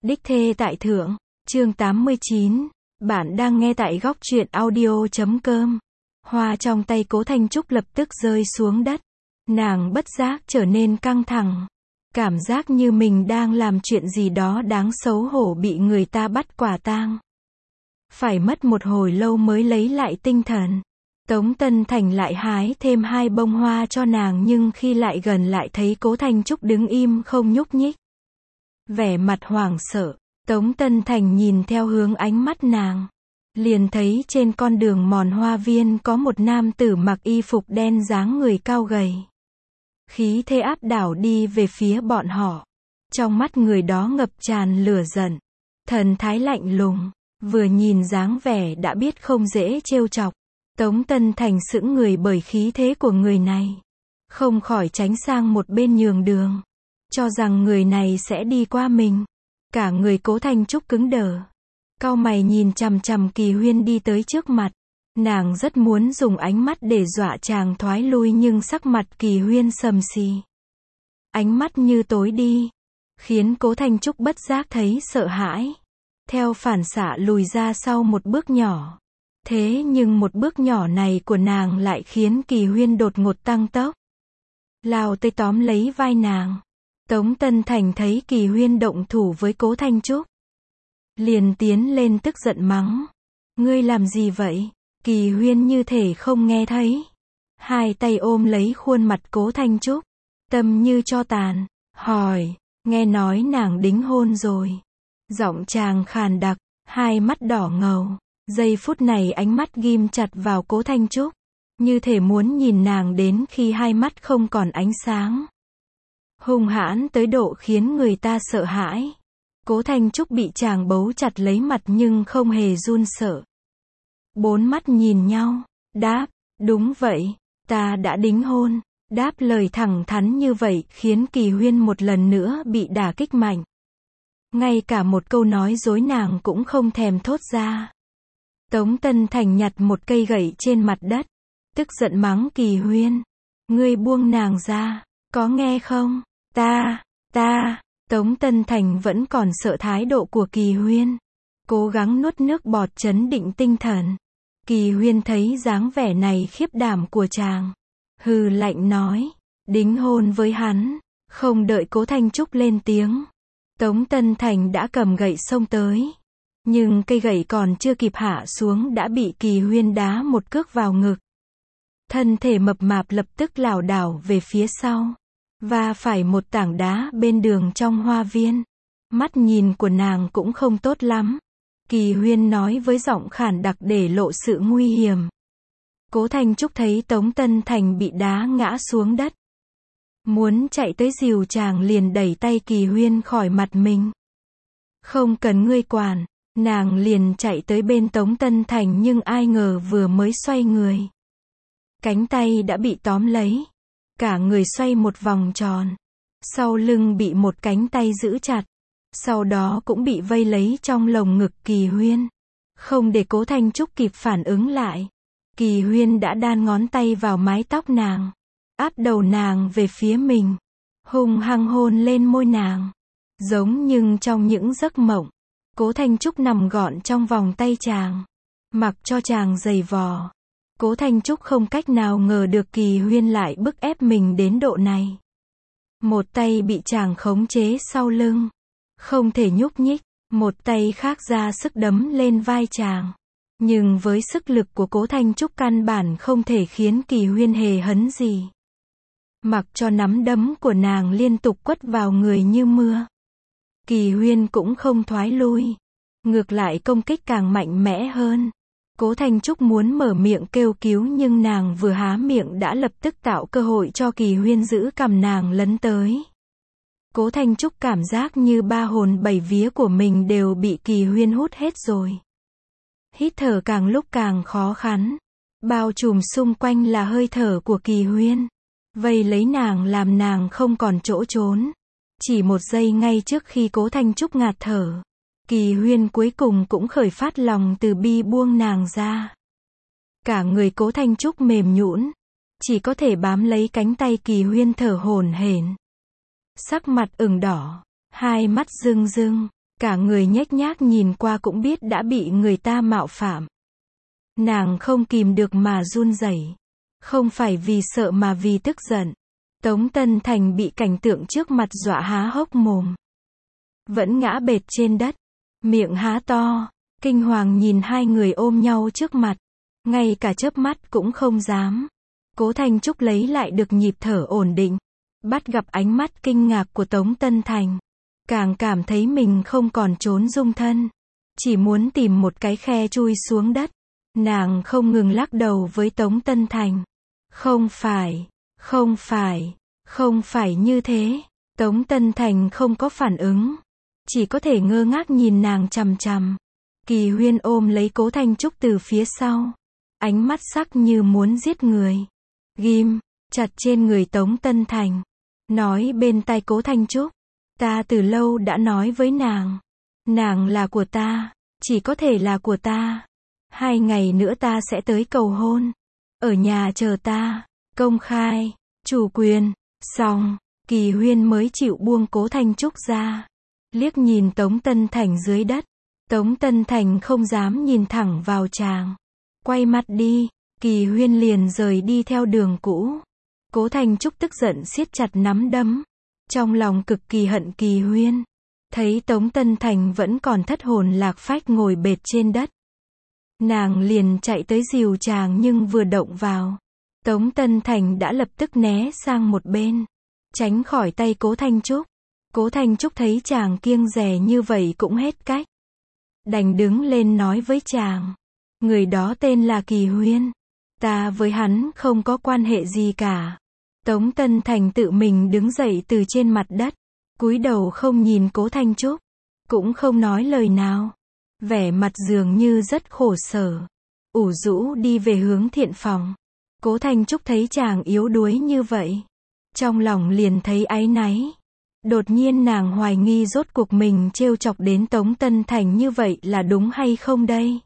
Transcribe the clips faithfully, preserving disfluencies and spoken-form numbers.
Đích thê tại thượng, chương tám mươi chín. Bạn đang nghe tại góc truyện audio chấm com. Hoa trong tay Cố Thanh Trúc lập tức rơi xuống đất. Nàng bất giác trở nên căng thẳng. Cảm giác như mình đang làm chuyện gì đó đáng xấu hổ bị người ta bắt quả tang. Phải mất một hồi lâu mới lấy lại tinh thần. Tống Tân Thành lại hái thêm hai bông hoa cho nàng, nhưng khi lại gần lại thấy Cố Thanh Trúc đứng im không nhúc nhích. Vẻ mặt hoảng sợ, Tống Tân Thành nhìn theo hướng ánh mắt nàng. Liền thấy trên con đường mòn hoa viên có một nam tử mặc y phục đen, dáng người cao gầy. Khí thế áp đảo đi về phía bọn họ. Trong mắt người đó ngập tràn lửa giận. Thần thái lạnh lùng, vừa nhìn dáng vẻ đã biết không dễ trêu chọc. Tống Tân Thành sững người bởi khí thế của người này. Không khỏi tránh sang một bên nhường đường. Cho rằng người này sẽ đi qua mình. Cả người Cố Thanh Trúc cứng đờ. Cau mày nhìn chằm chằm Kỳ Huyên đi tới trước mặt. Nàng rất muốn dùng ánh mắt để dọa chàng thoái lui, nhưng sắc mặt Kỳ Huyên sầm xì. Ánh mắt như tối đi. Khiến Cố Thanh Trúc bất giác thấy sợ hãi. Theo phản xạ lùi ra sau một bước nhỏ. Thế nhưng một bước nhỏ này của nàng lại khiến Kỳ Huyên đột ngột tăng tốc. Lao tới tóm lấy vai nàng. Tống Tân Thành thấy Kỳ Huyên động thủ với Cố Thanh Trúc. Liền tiến lên tức giận mắng. Ngươi làm gì vậy? Kỳ Huyên như thể không nghe thấy. Hai tay ôm lấy khuôn mặt Cố Thanh Trúc. Tâm như tro tàn. Hỏi, nghe nói nàng đính hôn rồi. Giọng chàng khàn đặc, hai mắt đỏ ngầu. Giây phút này ánh mắt ghim chặt vào Cố Thanh Trúc. Như thể muốn nhìn nàng đến khi hai mắt không còn ánh sáng. Hung hãn tới độ khiến người ta sợ hãi. Cố Thanh Trúc bị chàng bấu chặt lấy mặt nhưng không hề run sợ. Bốn mắt nhìn nhau, đáp, đúng vậy, ta đã đính hôn. Đáp lời thẳng thắn như vậy khiến Kỳ Huyên một lần nữa bị đả kích mạnh. Ngay cả một câu nói dối nàng cũng không thèm thốt ra. Tống Tân Thành nhặt một cây gậy trên mặt đất. Tức giận mắng Kỳ Huyên. Ngươi buông nàng ra, có nghe không? Ta, ta, Tống Tân Thành vẫn còn sợ thái độ của Kỳ Huyên. Cố gắng nuốt nước bọt trấn định tinh thần. Kỳ Huyên thấy dáng vẻ này khiếp đảm của chàng. Hừ lạnh nói. Đính hôn với hắn. Không đợi Cố Thanh Trúc lên tiếng. Tống Tân Thành đã cầm gậy xông tới. Nhưng cây gậy còn chưa kịp hạ xuống đã bị Kỳ Huyên đá một cước vào ngực. Thân thể mập mạp lập tức lảo đảo về phía sau. Và phải một tảng đá bên đường trong hoa viên. Mắt nhìn của nàng cũng không tốt lắm. Kỳ Huyên nói với giọng khản đặc để lộ sự nguy hiểm. Cố Thanh Trúc thấy Tống Tân Thành bị đá ngã xuống đất. Muốn chạy tới dìu chàng liền đẩy tay Kỳ Huyên khỏi mặt mình. Không cần ngươi quản. Nàng liền chạy tới bên Tống Tân Thành, nhưng ai ngờ vừa mới xoay người. Cánh tay đã bị tóm lấy. Cả người xoay một vòng tròn. Sau lưng bị một cánh tay giữ chặt. Sau đó cũng bị vây lấy trong lồng ngực Kỳ Huyên. Không để Cố Thanh Trúc kịp phản ứng lại. Kỳ Huyên đã đan ngón tay vào mái tóc nàng. Áp đầu nàng về phía mình. Hung hăng hôn lên môi nàng. Giống nhưng trong những giấc mộng. Cố Thanh Trúc nằm gọn trong vòng tay chàng. Mặc cho chàng giày vò. Cố Thanh Trúc không cách nào ngờ được Kỳ Huyên lại bức ép mình đến độ này. Một tay bị chàng khống chế sau lưng. Không thể nhúc nhích. Một tay khác ra sức đấm lên vai chàng. Nhưng với sức lực của Cố Thanh Trúc căn bản không thể khiến Kỳ Huyên hề hấn gì. Mặc cho nắm đấm của nàng liên tục quất vào người như mưa. Kỳ Huyên cũng không thoái lui. Ngược lại công kích càng mạnh mẽ hơn. Cố Thanh Trúc muốn mở miệng kêu cứu nhưng nàng vừa há miệng đã lập tức tạo cơ hội cho Kỳ Huyên giữ cằm nàng lấn tới. Cố Thanh Trúc cảm giác như ba hồn bảy vía của mình đều bị Kỳ Huyên hút hết rồi. Hít thở càng lúc càng khó khăn. Bao trùm xung quanh là hơi thở của Kỳ Huyên. Vây lấy nàng làm nàng không còn chỗ trốn. Chỉ một giây ngay trước khi Cố Thanh Trúc ngạt thở. Kỳ Huyên cuối cùng cũng khởi phát lòng từ bi buông nàng ra. Cả người Cố Thanh Trúc mềm nhũn. Chỉ có thể bám lấy cánh tay Kỳ Huyên thở hổn hển. Sắc mặt ửng đỏ. Hai mắt rưng rưng. Cả người nhếch nhác nhìn qua cũng biết đã bị người ta mạo phạm. Nàng không kìm được mà run rẩy. Không phải vì sợ mà vì tức giận. Tống Tân Thành bị cảnh tượng trước mặt dọa há hốc mồm. Vẫn ngã bệt trên đất. Miệng há to. Kinh hoàng nhìn hai người ôm nhau trước mặt. Ngay cả chớp mắt cũng không dám. Cố Thanh Trúc lấy lại được nhịp thở ổn định. Bắt gặp ánh mắt kinh ngạc của Tống Tân Thành. Càng cảm thấy mình không còn trốn dung thân. Chỉ muốn tìm một cái khe chui xuống đất. Nàng không ngừng lắc đầu với Tống Tân Thành. Không phải, không phải, không phải như thế. Tống Tân Thành không có phản ứng. Chỉ có thể ngơ ngác nhìn nàng chằm chằm. Kỳ Huyên ôm lấy Cố Thanh Trúc từ phía sau. Ánh mắt sắc như muốn giết người. Ghim chặt trên người Tống Tân Thành. Nói bên tai Cố Thanh Trúc. Ta từ lâu đã nói với nàng. Nàng là của ta. Chỉ có thể là của ta. Hai ngày nữa ta sẽ tới cầu hôn. Ở nhà chờ ta. Công khai. Chủ quyền. Xong. Kỳ Huyên mới chịu buông Cố Thanh Trúc ra. Liếc nhìn Tống Tân Thành dưới đất. Tống Tân Thành không dám nhìn thẳng vào chàng. Quay mặt đi. Kỳ Huyên liền rời đi theo đường cũ. Cố Thanh Trúc tức giận siết chặt nắm đấm. Trong lòng cực kỳ hận Kỳ Huyên. Thấy Tống Tân Thành vẫn còn thất hồn lạc phách ngồi bệt trên đất. Nàng liền chạy tới dìu chàng nhưng vừa động vào. Tống Tân Thành đã lập tức né sang một bên. Tránh khỏi tay Cố Thanh Trúc. Cố Thanh Trúc thấy chàng kiêng dè như vậy cũng hết cách. Đành đứng lên nói với chàng. Người đó tên là Kỳ Huyên. Ta với hắn không có quan hệ gì cả. Tống Tân Thành tự mình đứng dậy từ trên mặt đất. Cúi đầu không nhìn Cố Thanh Trúc. Cũng không nói lời nào. Vẻ mặt dường như rất khổ sở. Ủ rũ đi về hướng thiện phòng. Cố Thanh Trúc thấy chàng yếu đuối như vậy. Trong lòng liền thấy áy náy. Đột nhiên nàng hoài nghi rốt cuộc mình trêu chọc đến Tống Tân Thành như vậy là đúng hay không đây?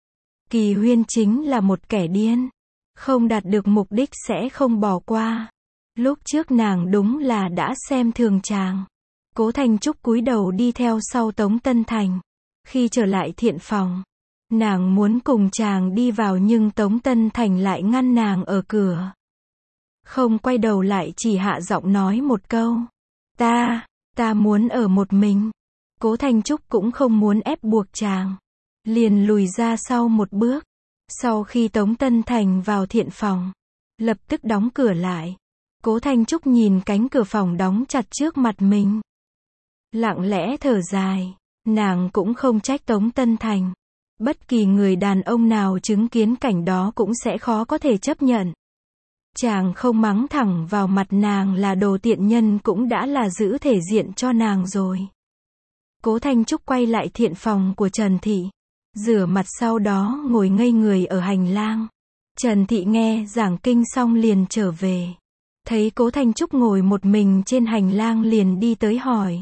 Kỳ Huyên chính là một kẻ điên. Không đạt được mục đích sẽ không bỏ qua. Lúc trước nàng đúng là đã xem thường chàng. Cố Thanh Trúc cúi đầu đi theo sau Tống Tân Thành. Khi trở lại thiện phòng, nàng muốn cùng chàng đi vào nhưng Tống Tân Thành lại ngăn nàng ở cửa. Không quay đầu lại chỉ hạ giọng nói một câu. Ta, ta muốn ở một mình. Cố Thanh Trúc cũng không muốn ép buộc chàng. Liền lùi ra sau một bước. Sau khi Tống Tân Thành vào thiện phòng, lập tức đóng cửa lại. Cố Thanh Trúc nhìn cánh cửa phòng đóng chặt trước mặt mình. Lặng lẽ thở dài. Nàng cũng không trách Tống Tân Thành. Bất kỳ người đàn ông nào chứng kiến cảnh đó cũng sẽ khó có thể chấp nhận. Chàng không mắng thẳng vào mặt nàng là đồ tiện nhân cũng đã là giữ thể diện cho nàng rồi. Cố Thanh Trúc quay lại thiện phòng của Trần Thị. Rửa mặt sau đó ngồi ngây người ở hành lang. Trần Thị nghe giảng kinh xong liền trở về. Thấy Cố Thanh Trúc ngồi một mình trên hành lang liền đi tới hỏi.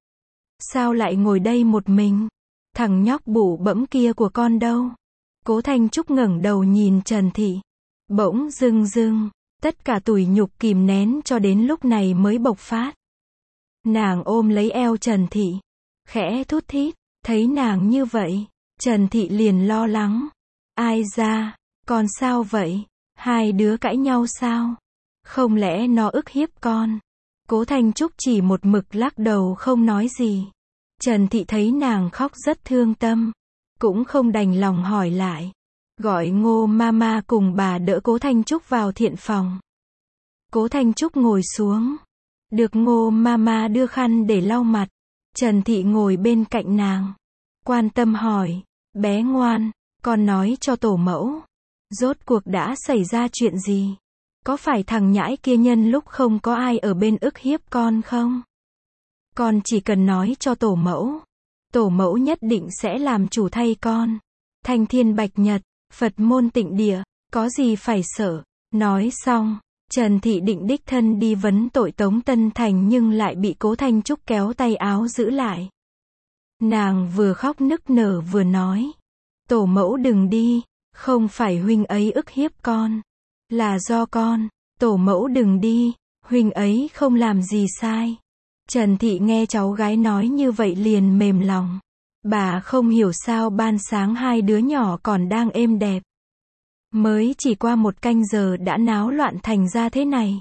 Sao lại ngồi đây một mình? Thằng nhóc bụ bẫm kia của con đâu? Cố Thanh Trúc ngẩng đầu nhìn Trần Thị. Bỗng dưng dưng, tất cả tủi nhục kìm nén cho đến lúc này mới bộc phát. Nàng ôm lấy eo Trần Thị. Khẽ thút thít, thấy nàng như vậy. Trần Thị liền lo lắng. Ai ra, con sao vậy? Hai đứa cãi nhau sao? Không lẽ nó ức hiếp con? Cố Thanh Trúc chỉ một mực lắc đầu không nói gì. Trần Thị thấy nàng khóc rất thương tâm. Cũng không đành lòng hỏi lại. Gọi Ngô Mama cùng bà đỡ Cố Thanh Trúc vào thiện phòng. Cố Thanh Trúc ngồi xuống. Được Ngô Mama đưa khăn để lau mặt. Trần Thị ngồi bên cạnh nàng. Quan tâm hỏi. Bé ngoan, con nói cho tổ mẫu. Rốt cuộc đã xảy ra chuyện gì? Có phải thằng nhãi kia nhân lúc không có ai ở bên ức hiếp con không? Con chỉ cần nói cho tổ mẫu. Tổ mẫu nhất định sẽ làm chủ thay con. Thanh thiên bạch nhật, Phật môn tịnh địa, có gì phải sợ. Nói xong, Trần Thị định đích thân đi vấn tội Tống Tân Thành nhưng lại bị Cố Thanh Trúc kéo tay áo giữ lại. Nàng vừa khóc nức nở vừa nói. Tổ mẫu đừng đi, không phải huynh ấy ức hiếp con. Là do con, tổ mẫu đừng đi, huynh ấy không làm gì sai. Trần Thị nghe cháu gái nói như vậy liền mềm lòng. Bà không hiểu sao ban sáng hai đứa nhỏ còn đang êm đẹp. Mới chỉ qua một canh giờ đã náo loạn thành ra thế này.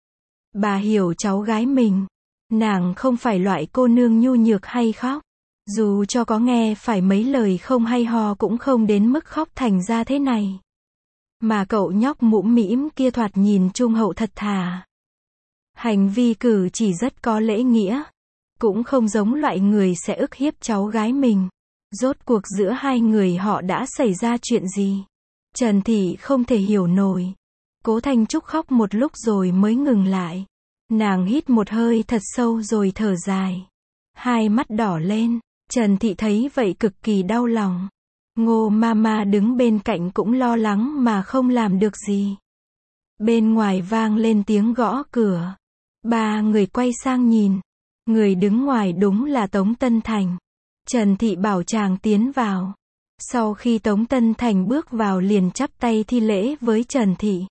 Bà hiểu cháu gái mình. Nàng không phải loại cô nương nhu nhược hay khóc. Dù cho có nghe phải mấy lời không hay ho cũng không đến mức khóc thành ra thế này. Mà cậu nhóc mũm mĩm kia thoạt nhìn trung hậu thật thà. Hành vi cử chỉ rất có lễ nghĩa. Cũng không giống loại người sẽ ức hiếp cháu gái mình. Rốt cuộc giữa hai người họ đã xảy ra chuyện gì? Trần Thị không thể hiểu nổi. Cố Thanh Trúc khóc một lúc rồi mới ngừng lại. Nàng hít một hơi thật sâu rồi thở dài. Hai mắt đỏ lên. Trần Thị thấy vậy cực kỳ đau lòng. Ngô Mama đứng bên cạnh cũng lo lắng mà không làm được gì. Bên ngoài vang lên tiếng gõ cửa. Ba người quay sang nhìn. Người đứng ngoài đúng là Tống Tân Thành. Trần Thị bảo chàng tiến vào. Sau khi Tống Tân Thành bước vào liền chắp tay thi lễ với Trần Thị.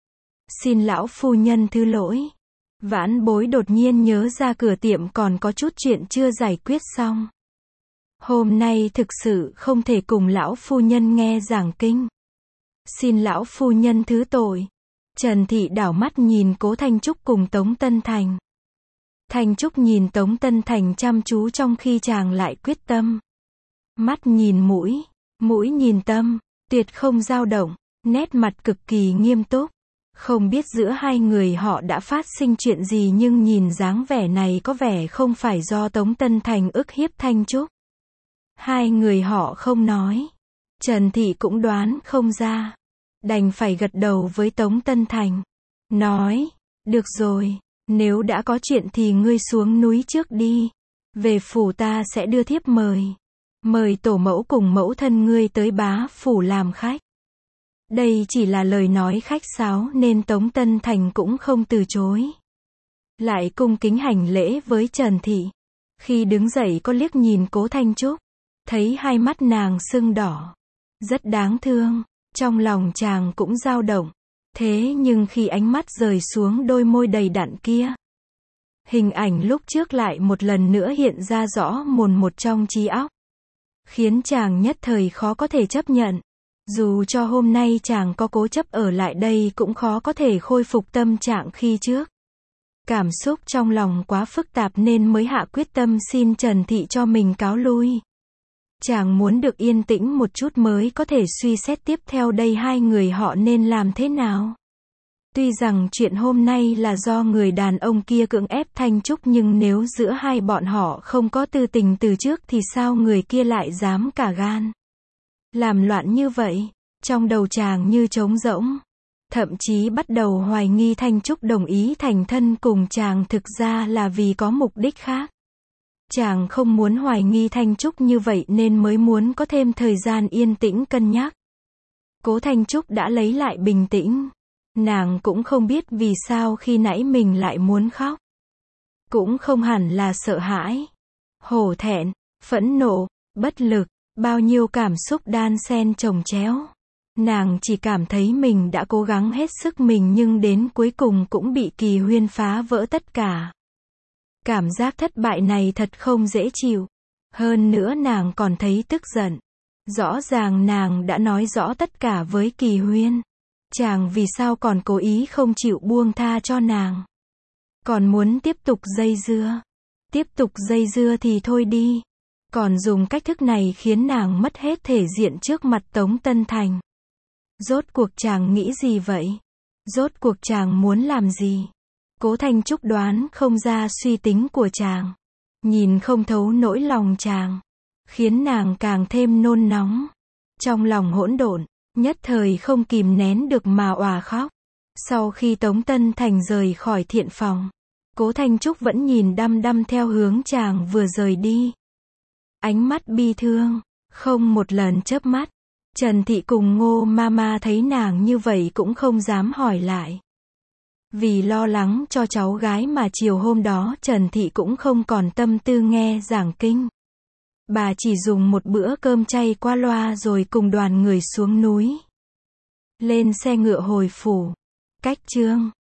Xin lão phu nhân thứ lỗi. Vãn bối đột nhiên nhớ ra cửa tiệm còn có chút chuyện chưa giải quyết xong. Hôm nay thực sự không thể cùng lão phu nhân nghe giảng kinh. Xin lão phu nhân thứ tội. Trần Thị đảo mắt nhìn Cố Thanh Trúc cùng Tống Tân Thành. Thanh Trúc nhìn Tống Tân Thành chăm chú trong khi chàng lại quyết tâm. Mắt nhìn mũi, mũi nhìn tâm, tuyệt không dao động, nét mặt cực kỳ nghiêm túc. Không biết giữa hai người họ đã phát sinh chuyện gì nhưng nhìn dáng vẻ này có vẻ không phải do Tống Tân Thành ức hiếp Thanh Trúc. Hai người họ không nói. Trần Thị cũng đoán không ra. Đành phải gật đầu với Tống Tân Thành. Nói, được rồi, nếu đã có chuyện thì ngươi xuống núi trước đi. Về phủ ta sẽ đưa thiếp mời. Mời tổ mẫu cùng mẫu thân ngươi tới bá phủ làm khách. Đây chỉ là lời nói khách sáo nên Tống Tân Thành cũng không từ chối. Lại cung kính hành lễ với Trần Thị. Khi đứng dậy có liếc nhìn Cố Thanh Trúc. Thấy hai mắt nàng sưng đỏ. Rất đáng thương. Trong lòng chàng cũng dao động. Thế nhưng khi ánh mắt rời xuống đôi môi đầy đặn kia. Hình ảnh lúc trước lại một lần nữa hiện ra rõ mồn một trong trí óc. Khiến chàng nhất thời khó có thể chấp nhận. Dù cho hôm nay chàng có cố chấp ở lại đây cũng khó có thể khôi phục tâm trạng khi trước. Cảm xúc trong lòng quá phức tạp nên mới hạ quyết tâm xin Trần Thị cho mình cáo lui. Chàng muốn được yên tĩnh một chút mới có thể suy xét tiếp theo đây hai người họ nên làm thế nào. Tuy rằng chuyện hôm nay là do người đàn ông kia cưỡng ép Thanh Trúc nhưng nếu giữa hai bọn họ không có tư tình từ trước thì sao người kia lại dám cả gan. Làm loạn như vậy, trong đầu chàng như trống rỗng. Thậm chí bắt đầu hoài nghi Thanh Trúc đồng ý thành thân cùng chàng thực ra là vì có mục đích khác. Chàng không muốn hoài nghi Thanh Trúc như vậy nên mới muốn có thêm thời gian yên tĩnh cân nhắc. Cố Thanh Trúc đã lấy lại bình tĩnh. Nàng cũng không biết vì sao khi nãy mình lại muốn khóc. Cũng không hẳn là sợ hãi, hổ thẹn, phẫn nộ, bất lực, bao nhiêu cảm xúc đan xen chồng chéo. Nàng chỉ cảm thấy mình đã cố gắng hết sức mình nhưng đến cuối cùng cũng bị Kỳ Huyên phá vỡ tất cả. Cảm giác thất bại này thật không dễ chịu. Hơn nữa nàng còn thấy tức giận. Rõ ràng nàng đã nói rõ tất cả với Kỳ Huyên. Chàng vì sao còn cố ý không chịu buông tha cho nàng. Còn muốn tiếp tục dây dưa. Tiếp tục dây dưa thì thôi đi. Còn dùng cách thức này khiến nàng mất hết thể diện trước mặt Tống Tân Thành. Rốt cuộc chàng nghĩ gì vậy? Rốt cuộc chàng muốn làm gì? Cố Thanh Trúc đoán không ra suy tính của chàng. Nhìn không thấu nỗi lòng chàng. Khiến nàng càng thêm nôn nóng. Trong lòng hỗn độn, nhất thời không kìm nén được mà òa khóc. Sau khi Tống Tân Thành rời khỏi thiện phòng, Cố Thanh Trúc vẫn nhìn đăm đăm theo hướng chàng vừa rời đi. Ánh mắt bi thương, không một lần chớp mắt. Trần Thị cùng Ngô Mama thấy nàng như vậy cũng không dám hỏi lại. Vì lo lắng cho cháu gái mà chiều hôm đó Trần Thị cũng không còn tâm tư nghe giảng kinh. Bà chỉ dùng một bữa cơm chay qua loa rồi cùng đoàn người xuống núi. Lên xe ngựa hồi phủ. Cách chương